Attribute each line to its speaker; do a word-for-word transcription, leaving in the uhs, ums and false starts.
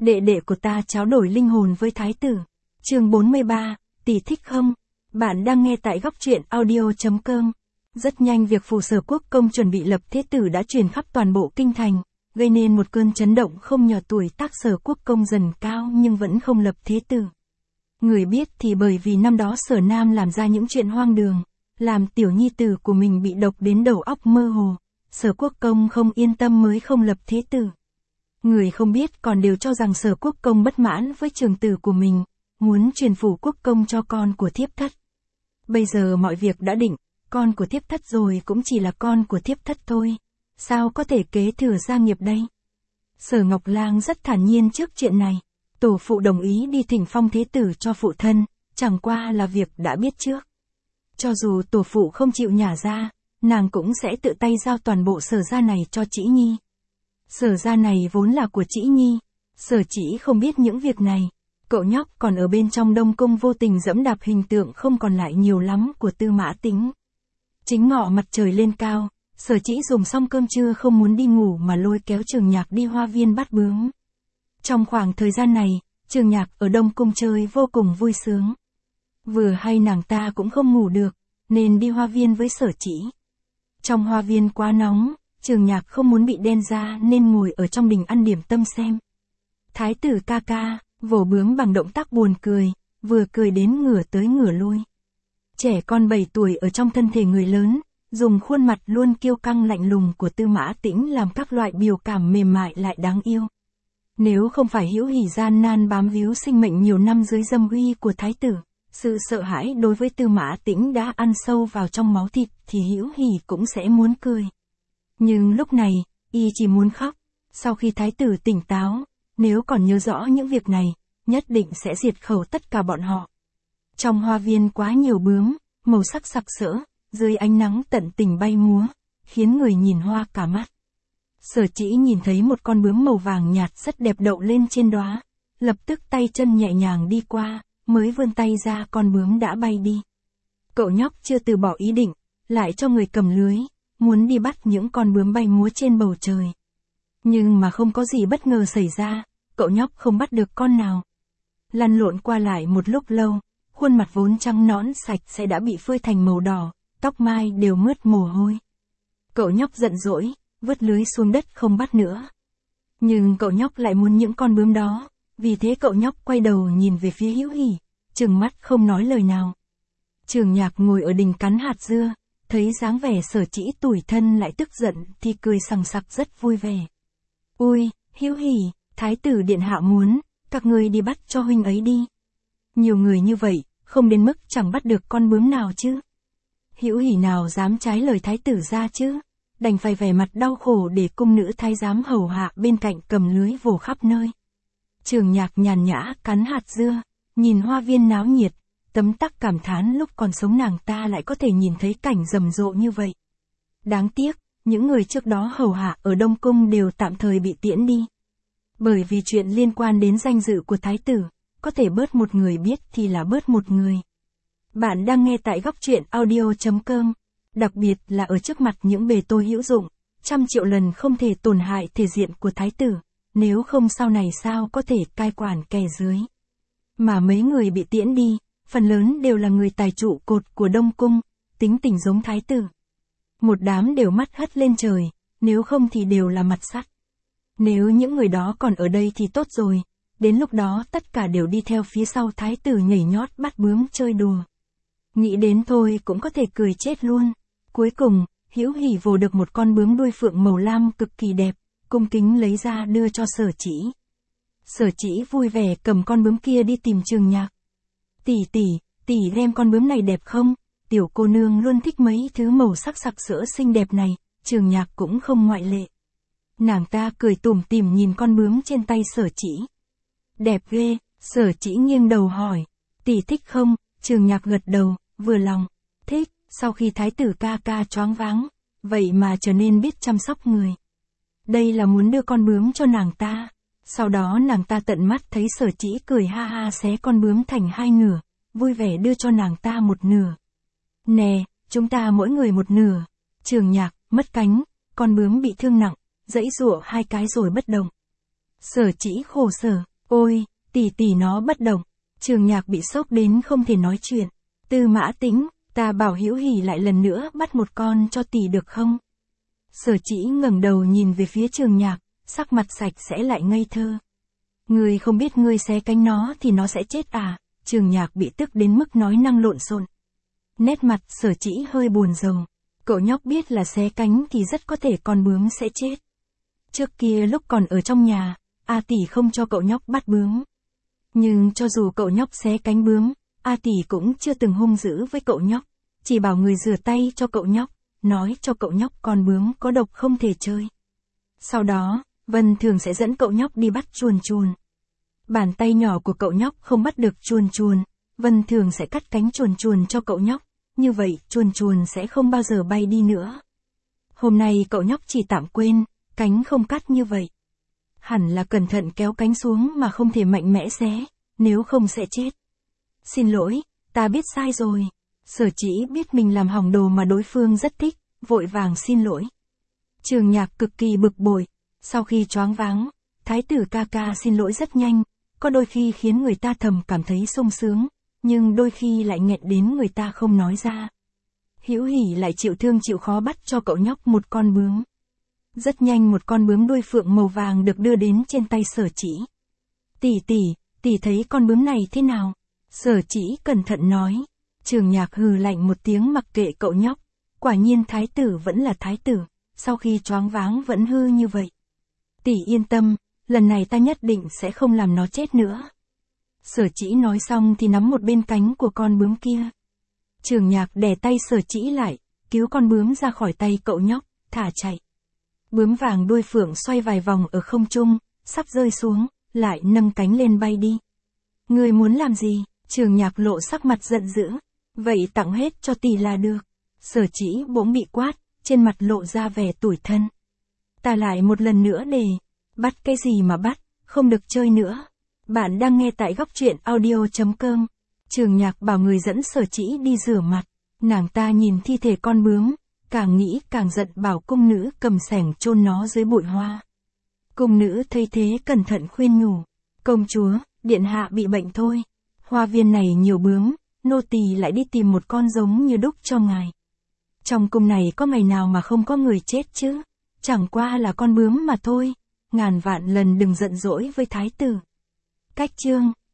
Speaker 1: đệ đệ của ta tráo đổi linh hồn với thái tử. Chương bốn mươi ba, tỷ thích không? Bạn đang nghe tại góc truyện audio chấm com. Rất nhanh việc phủ Sở Quốc công chuẩn bị lập thế tử đã truyền khắp toàn bộ kinh thành, gây nên một cơn chấn động không nhỏ. Tuổi tác Sở Quốc công dần cao nhưng vẫn không lập thế tử. Người biết thì bởi vì năm đó Sở Nam làm ra những chuyện hoang đường, làm tiểu nhi tử của mình bị độc đến đầu óc mơ hồ. Sở Quốc công không yên tâm mới không lập thế tử. Người không biết còn đều cho rằng Sở Quốc công bất mãn với trường tử của mình, muốn truyền phủ quốc công cho con của thiếp thất. Bây giờ mọi việc đã định, con của thiếp thất rồi cũng chỉ là con của thiếp thất thôi. Sao có thể kế thừa gia nghiệp đây? Sở Ngọc Lang rất thản nhiên trước chuyện này. Tổ phụ đồng ý đi thỉnh phong thế tử cho phụ thân, chẳng qua là việc đã biết trước. Cho dù tổ phụ không chịu nhả ra, nàng cũng sẽ tự tay giao toàn bộ Sở gia này cho Trĩ Nhi. Sở gia này vốn là của Trĩ Nhi, Sở Trĩ không biết những việc này. Cậu nhóc còn ở bên trong Đông Cung vô tình dẫm đạp hình tượng không còn lại nhiều lắm của Tư Mã Tĩnh. Chính ngọ mặt trời lên cao, Sở Trĩ dùng xong cơm trưa không muốn đi ngủ mà lôi kéo Trường Nhạc đi hoa viên bắt bướm. Trong khoảng thời gian này, Trường Nhạc ở Đông Cung chơi vô cùng vui sướng. Vừa hay nàng ta cũng không ngủ được, nên đi hoa viên với Sở Trĩ. Trong hoa viên quá nóng, Trường Nhạc không muốn bị đen da nên ngồi ở trong đình ăn điểm tâm xem. Thái tử ca ca, vồ bướm bằng động tác buồn cười, vừa cười đến ngửa tới ngửa lui. Trẻ con bảy tuổi ở trong thân thể người lớn, dùng khuôn mặt luôn kiêu căng lạnh lùng của Tư Mã Tĩnh làm các loại biểu cảm mềm mại lại đáng yêu. Nếu không phải Hữu Hỉ gian nan bám víu sinh mệnh nhiều năm dưới dâm uy của thái tử, sự sợ hãi đối với Tư Mã Tĩnh đã ăn sâu vào trong máu thịt thì Hữu Hỉ cũng sẽ muốn cười. Nhưng lúc này, y chỉ muốn khóc. Sau khi thái tử tỉnh táo, nếu còn nhớ rõ những việc này, nhất định sẽ diệt khẩu tất cả bọn họ. Trong hoa viên quá nhiều bướm, màu sắc sặc sỡ, dưới ánh nắng tận tình bay múa, khiến người nhìn hoa cả mắt. Sở Trĩ nhìn thấy một con bướm màu vàng nhạt rất đẹp đậu lên trên đóa, lập tức tay chân nhẹ nhàng đi qua, mới vươn tay ra con bướm đã bay đi. Cậu nhóc chưa từ bỏ ý định, lại cho người cầm lưới, muốn đi bắt những con bướm bay múa trên bầu trời. Nhưng mà không có gì bất ngờ xảy ra, cậu nhóc không bắt được con nào. Lăn lộn qua lại một lúc lâu, khuôn mặt vốn trắng nõn sạch sẽ đã bị phơi thành màu đỏ, tóc mai đều mướt mồ hôi. Cậu nhóc giận dỗi, vứt lưới xuống đất không bắt nữa. Nhưng cậu nhóc lại muốn những con bướm đó, vì thế cậu nhóc quay đầu nhìn về phía Hữu Hỉ, trừng mắt không nói lời nào. Trường Nhạc ngồi ở đình cắn hạt dưa, thấy dáng vẻ Sở Trĩ tủi thân lại tức giận thì cười sằng sặc rất vui vẻ. Ui, Hữu Hỉ, thái tử điện hạ muốn, các ngươi đi bắt cho huynh ấy đi. Nhiều người như vậy, không đến mức chẳng bắt được con bướm nào chứ. Hữu Hỉ nào dám trái lời thái tử ra chứ, đành phải vẻ mặt đau khổ để cung nữ thái giám hầu hạ bên cạnh cầm lưới vồ khắp nơi. Trường Nhạc nhàn nhã cắn hạt dưa, nhìn hoa viên náo nhiệt, tấm tắc cảm thán lúc còn sống nàng ta lại có thể nhìn thấy cảnh rầm rộ như vậy. Đáng tiếc, những người trước đó hầu hạ ở Đông Cung đều tạm thời bị tiễn đi. Bởi vì chuyện liên quan đến danh dự của thái tử, có thể bớt một người biết thì là bớt một người. Bạn đang nghe tại góc truyện audio chấm com. Đặc biệt là ở trước mặt những bề tôi hữu dụng, trăm triệu lần không thể tổn hại thể diện của thái tử, nếu không sau này sao có thể cai quản kẻ dưới. Mà mấy người bị tiễn đi, phần lớn đều là người tài trụ cột của Đông Cung, tính tình giống thái tử. Một đám đều mắt hất lên trời, nếu không thì đều là mặt sắt. Nếu những người đó còn ở đây thì tốt rồi, đến lúc đó tất cả đều đi theo phía sau thái tử nhảy nhót bắt bướm chơi đùa. Nghĩ đến thôi cũng có thể cười chết luôn. Cuối cùng, Hữu Hỉ vồ được một con bướm đuôi phượng màu lam cực kỳ đẹp, cung kính lấy ra đưa cho Sở Trĩ. Sở Trĩ vui vẻ cầm con bướm kia đi tìm Trường Nhạc. Tỷ tỷ, tỷ đem con bướm này đẹp không? Tiểu cô nương luôn thích mấy thứ màu sắc sặc sỡ xinh đẹp này, Trường Nhạc cũng không ngoại lệ. Nàng ta cười tủm tỉm nhìn con bướm trên tay Sở Trĩ. Đẹp ghê, Sở Trĩ nghiêng đầu hỏi. Tỷ thích không? Trường Nhạc gật đầu, vừa lòng. Thích, sau khi thái tử ca ca choáng váng, vậy mà trở nên biết chăm sóc người. Đây là muốn đưa con bướm cho nàng ta. Sau đó nàng ta tận mắt thấy Sở Trĩ cười ha ha xé con bướm thành hai nửa, vui vẻ đưa cho nàng ta một nửa. Nè, chúng ta mỗi người một nửa. Trường Nhạc, mất cánh, con bướm bị thương nặng, giãy giụa hai cái rồi bất động. Sở Trĩ khổ sở, Ôi, tỷ tỷ nó bất động. Trường Nhạc bị sốc đến không thể nói chuyện. Tư Mã Tĩnh, ta bảo Hữu Hỉ lại lần nữa bắt một con cho tỷ được không? Sở Chỉ ngẩng đầu nhìn về phía Trường Nhạc, sắc mặt sạch sẽ lại ngây thơ. Ngươi không biết ngươi xé cánh nó thì nó sẽ chết à? Trường Nhạc bị tức đến mức nói năng lộn xộn. Nét mặt Sở Chỉ hơi buồn rầu. Cậu nhóc biết là xé cánh thì rất có thể con bướm sẽ chết. Trước kia lúc còn ở trong nhà, A tỷ không cho cậu nhóc bắt bướm. Nhưng cho dù cậu nhóc xé cánh bướm, A tỷ cũng chưa từng hung dữ với cậu nhóc. Chỉ bảo người rửa tay cho cậu nhóc, nói cho cậu nhóc con bướm có độc không thể chơi. Sau đó, Vân thường sẽ dẫn cậu nhóc đi bắt chuồn chuồn. Bàn tay nhỏ của cậu nhóc không bắt được chuồn chuồn, Vân thường sẽ cắt cánh chuồn chuồn cho cậu nhóc, như vậy chuồn chuồn sẽ không bao giờ bay đi nữa. Hôm nay cậu nhóc chỉ tạm quên, cánh không cắt như vậy. Hẳn là cẩn thận kéo cánh xuống mà không thể mạnh mẽ xé, nếu không sẽ chết. Xin lỗi, ta biết sai rồi. Sở Chỉ biết mình làm hỏng đồ mà đối phương rất thích, vội vàng xin lỗi. Trường Nhạc cực kỳ bực bội, sau khi choáng váng, thái tử ca ca xin lỗi rất nhanh, có đôi khi khiến người ta thầm cảm thấy sung sướng, nhưng đôi khi lại nghẹn đến người ta không nói ra. Hữu Hỉ lại chịu thương chịu khó bắt cho cậu nhóc một con bướm. Rất nhanh một con bướm đuôi phượng màu vàng được đưa đến trên tay Sở Chỉ. Tỷ tỷ, tỷ thấy con bướm này thế nào? Sở Chỉ cẩn thận nói. Trường Nhạc hừ lạnh một tiếng mặc kệ cậu nhóc. Quả nhiên thái tử vẫn là thái tử, sau khi choáng váng vẫn hư như vậy. Tỷ yên tâm, lần này ta nhất định sẽ không làm nó chết nữa. Sở Chỉ nói xong thì nắm một bên cánh của con bướm kia. Trường Nhạc đè tay Sở Chỉ lại, cứu con bướm ra khỏi tay cậu nhóc, thả chạy. Bướm vàng đuôi phượng xoay vài vòng ở không trung, sắp rơi xuống, lại nâng cánh lên bay đi. Ngươi muốn làm gì? Trường Nhạc lộ sắc mặt giận dữ. Vậy tặng hết cho tỷ là được. Sở Chỉ bỗng bị quát, trên mặt lộ ra vẻ tủi thân. Ta lại một lần nữa để, bắt cái gì mà bắt, không được chơi nữa. Bạn đang nghe tại góc truyện audio chấm com. Trường Nhạc bảo người dẫn Sở Chỉ đi rửa mặt. Nàng ta nhìn thi thể con bướm, càng nghĩ càng giận bảo cung nữ cầm xẻng chôn nó dưới bụi hoa. Cung nữ thấy thế cẩn thận khuyên nhủ. Công chúa, điện hạ bị bệnh thôi. Hoa viên này nhiều bướm, nô tỳ lại đi tìm một con giống như đúc cho ngài. Trong cung này có ngày nào mà không có người chết chứ? Chẳng qua là con bướm mà thôi. Ngàn vạn lần đừng giận dỗi với thái tử. Cách chương